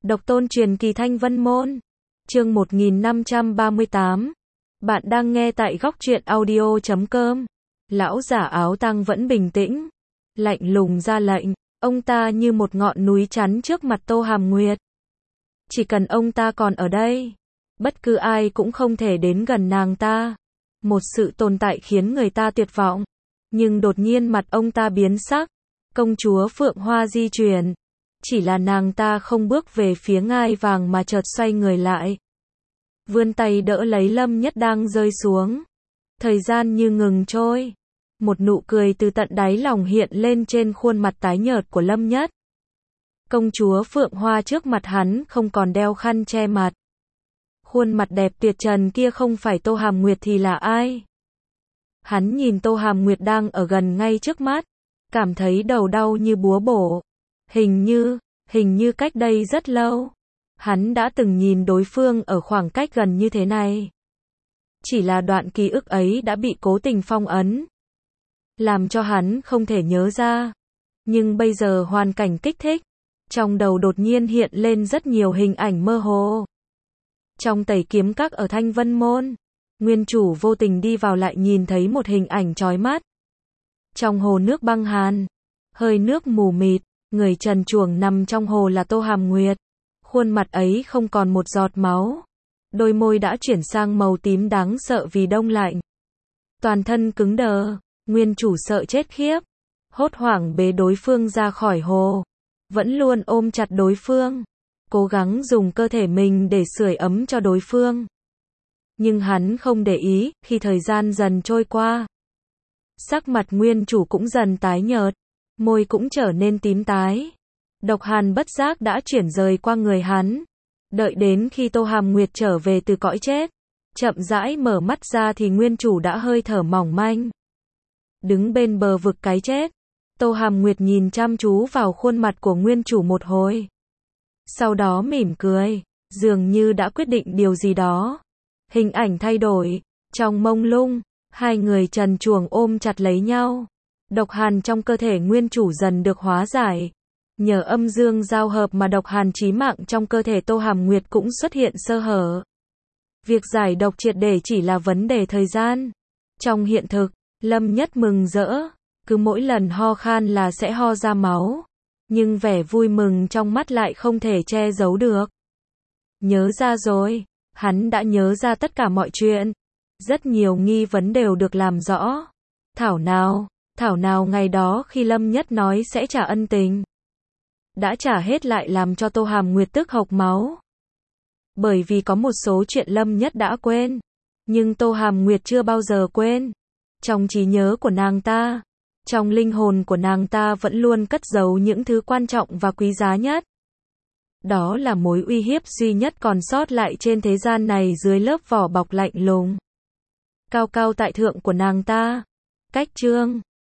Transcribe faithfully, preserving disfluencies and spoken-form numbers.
Độc tôn truyền kỳ Thanh Vân Môn. Chương một nghìn năm trăm ba mươi tám. Bạn đang nghe tại góc truyện audio chấm com. Lão giả áo tang vẫn bình tĩnh, lạnh lùng ra lệnh, ông ta như một ngọn núi chắn trước mặt Tô Hàm Nguyệt. Chỉ cần ông ta còn ở đây, bất cứ ai cũng không thể đến gần nàng ta. Một sự tồn tại khiến người ta tuyệt vọng. Nhưng đột nhiên mặt ông ta biến sắc, công chúa Phượng Hoa di chuyển. Chỉ là nàng ta không bước về phía ngai vàng mà chợt xoay người lại, vươn tay đỡ lấy Lâm Nhất đang rơi xuống. Thời gian như ngừng trôi. Một nụ cười từ tận đáy lòng hiện lên trên khuôn mặt tái nhợt của Lâm Nhất. Công chúa Phượng Hoa trước mặt hắn không còn đeo khăn che mặt. Khuôn mặt đẹp tuyệt trần kia không phải Tô Hàm Nguyệt thì là ai? Hắn nhìn Tô Hàm Nguyệt đang ở gần ngay trước mắt, cảm thấy đầu đau như búa bổ. Hình như, hình như cách đây rất lâu, hắn đã từng nhìn đối phương ở khoảng cách gần như thế này. Chỉ là đoạn ký ức ấy đã bị cố tình phong ấn, làm cho hắn không thể nhớ ra. Nhưng bây giờ hoàn cảnh kích thích, trong đầu đột nhiên hiện lên rất nhiều hình ảnh mơ hồ. Trong tẩy kiếm các ở Thanh Vân Môn, nguyên chủ vô tình đi vào lại nhìn thấy một hình ảnh chói mắt. Trong hồ nước băng hàn, hơi nước mù mịt, người trần truồng nằm trong hồ là Tô Hàm Nguyệt. Khuôn mặt ấy không còn một giọt máu, đôi môi đã chuyển sang màu tím đáng sợ vì đông lạnh. Toàn thân cứng đờ, nguyên chủ sợ chết khiếp, hốt hoảng bế đối phương ra khỏi hồ, vẫn luôn ôm chặt đối phương, cố gắng dùng cơ thể mình để sưởi ấm cho đối phương. Nhưng hắn không để ý, khi thời gian dần trôi qua, sắc mặt nguyên chủ cũng dần tái nhợt, môi cũng trở nên tím tái. Độc hàn bất giác đã chuyển rời qua người hắn. Đợi đến khi Tô Hàm Nguyệt trở về từ cõi chết, chậm rãi mở mắt ra thì nguyên chủ đã hơi thở mỏng manh. Đứng bên bờ vực cái chết, Tô Hàm Nguyệt nhìn chăm chú vào khuôn mặt của nguyên chủ một hồi. Sau đó mỉm cười, dường như đã quyết định điều gì đó. Hình ảnh thay đổi, trong mông lung, hai người trần truồng ôm chặt lấy nhau. Độc hàn trong cơ thể nguyên chủ dần được hóa giải. Nhờ âm dương giao hợp mà độc hàn chí mạng trong cơ thể Tô Hàm Nguyệt cũng xuất hiện sơ hở. Việc giải độc triệt để chỉ là vấn đề thời gian. Trong hiện thực, Lâm Nhất mừng rỡ, cứ mỗi lần ho khan là sẽ ho ra máu. Nhưng vẻ vui mừng trong mắt lại không thể che giấu được. Nhớ ra rồi, hắn đã nhớ ra tất cả mọi chuyện. Rất nhiều nghi vấn đều được làm rõ. Thảo nào, thảo nào ngày đó khi Lâm Nhất nói sẽ trả ân tình, đã trả hết lại làm cho Tô Hàm Nguyệt tức hộc máu. Bởi vì có một số chuyện Lâm Nhất đã quên, nhưng Tô Hàm Nguyệt chưa bao giờ quên. Trong trí nhớ của nàng ta, trong linh hồn của nàng ta vẫn luôn cất giấu những thứ quan trọng và quý giá nhất. Đó là mối uy hiếp duy nhất còn sót lại trên thế gian này dưới lớp vỏ bọc lạnh lùng, cao cao tại thượng của nàng ta. Cách chương